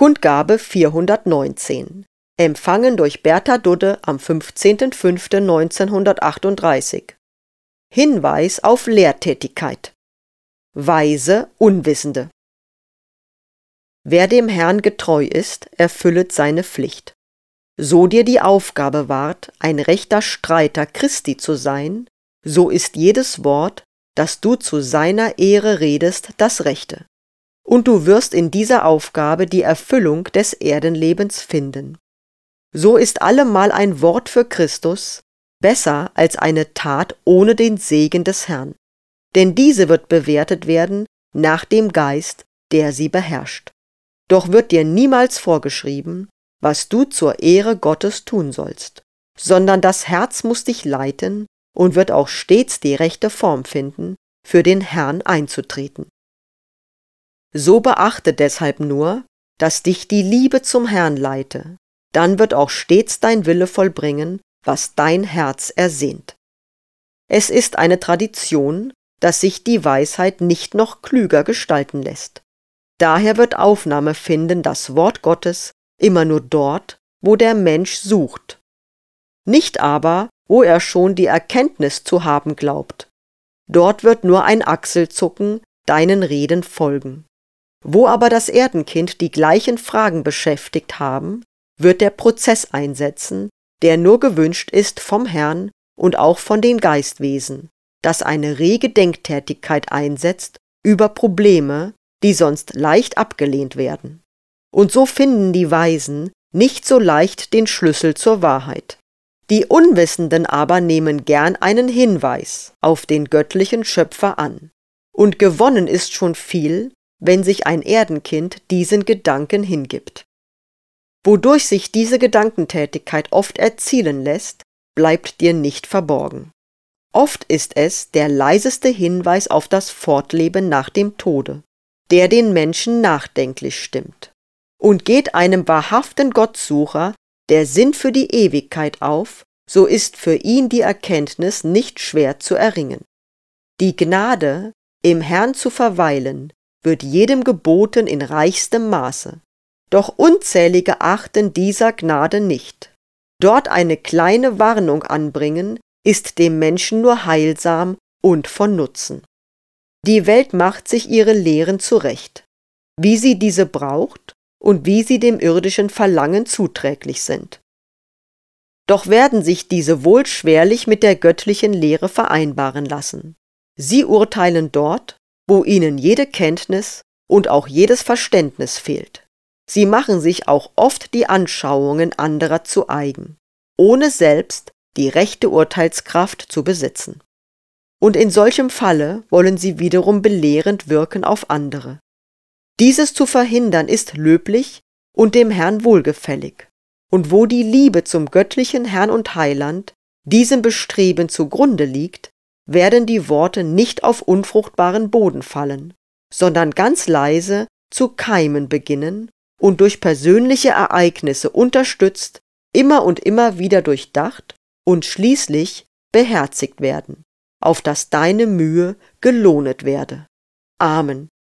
Kundgabe 419. Empfangen durch Bertha Dudde am 15.05.1938. Hinweis auf Lehrtätigkeit. Weise Unwissende. Wer dem Herrn getreu ist, erfüllet seine Pflicht. So dir die Aufgabe ward, ein rechter Streiter Christi zu sein, so ist jedes Wort, das du zu seiner Ehre redest, das Rechte. Und du wirst in dieser Aufgabe die Erfüllung des Erdenlebens finden. So ist allemal ein Wort für Christus besser als eine Tat ohne den Segen des Herrn, denn diese wird bewertet werden nach dem Geist, der sie beherrscht. Doch wird dir niemals vorgeschrieben, was du zur Ehre Gottes tun sollst, sondern das Herz muss dich leiten und wird auch stets die rechte Form finden, für den Herrn einzutreten. So beachte deshalb nur, dass dich die Liebe zum Herrn leite, dann wird auch stets dein Wille vollbringen, was dein Herz ersehnt. Es ist eine Tradition, dass sich die Weisheit nicht noch klüger gestalten lässt. Daher wird Aufnahme finden das Wort Gottes immer nur dort, wo der Mensch sucht. Nicht aber, wo er schon die Erkenntnis zu haben glaubt. Dort wird nur ein Achselzucken deinen Reden folgen. Wo aber das Erdenkind die gleichen Fragen beschäftigt haben, wird der Prozess einsetzen, der nur gewünscht ist vom Herrn und auch von den Geistwesen, das eine rege Denktätigkeit einsetzt über Probleme, die sonst leicht abgelehnt werden. Und so finden die Weisen nicht so leicht den Schlüssel zur Wahrheit. Die Unwissenden aber nehmen gern einen Hinweis auf den göttlichen Schöpfer an. Und gewonnen ist schon viel, wenn sich ein Erdenkind diesen Gedanken hingibt. Wodurch sich diese Gedankentätigkeit oft erzielen lässt, bleibt dir nicht verborgen. Oft ist es der leiseste Hinweis auf das Fortleben nach dem Tode, der den Menschen nachdenklich stimmt. Und geht einem wahrhaften Gottsucher der Sinn für die Ewigkeit auf, so ist für ihn die Erkenntnis nicht schwer zu erringen. Die Gnade, im Herrn zu verweilen, wird jedem geboten in reichstem Maße. Doch unzählige achten dieser Gnade nicht. Dort eine kleine Warnung anbringen, ist dem Menschen nur heilsam und von Nutzen. Die Welt macht sich ihre Lehren zurecht, wie sie diese braucht und wie sie dem irdischen Verlangen zuträglich sind. Doch werden sich diese wohl schwerlich mit der göttlichen Lehre vereinbaren lassen. Sie urteilen dort, wo ihnen jede Kenntnis und auch jedes Verständnis fehlt. Sie machen sich auch oft die Anschauungen anderer zu eigen, ohne selbst die rechte Urteilskraft zu besitzen. Und in solchem Falle wollen sie wiederum belehrend wirken auf andere. Dieses zu verhindern ist löblich und dem Herrn wohlgefällig. Und wo die Liebe zum göttlichen Herrn und Heiland diesem Bestreben zugrunde liegt, werden die Worte nicht auf unfruchtbaren Boden fallen, sondern ganz leise zu keimen beginnen und durch persönliche Ereignisse unterstützt, immer und immer wieder durchdacht und schließlich beherzigt werden, auf dass deine Mühe gelohnet werde. Amen.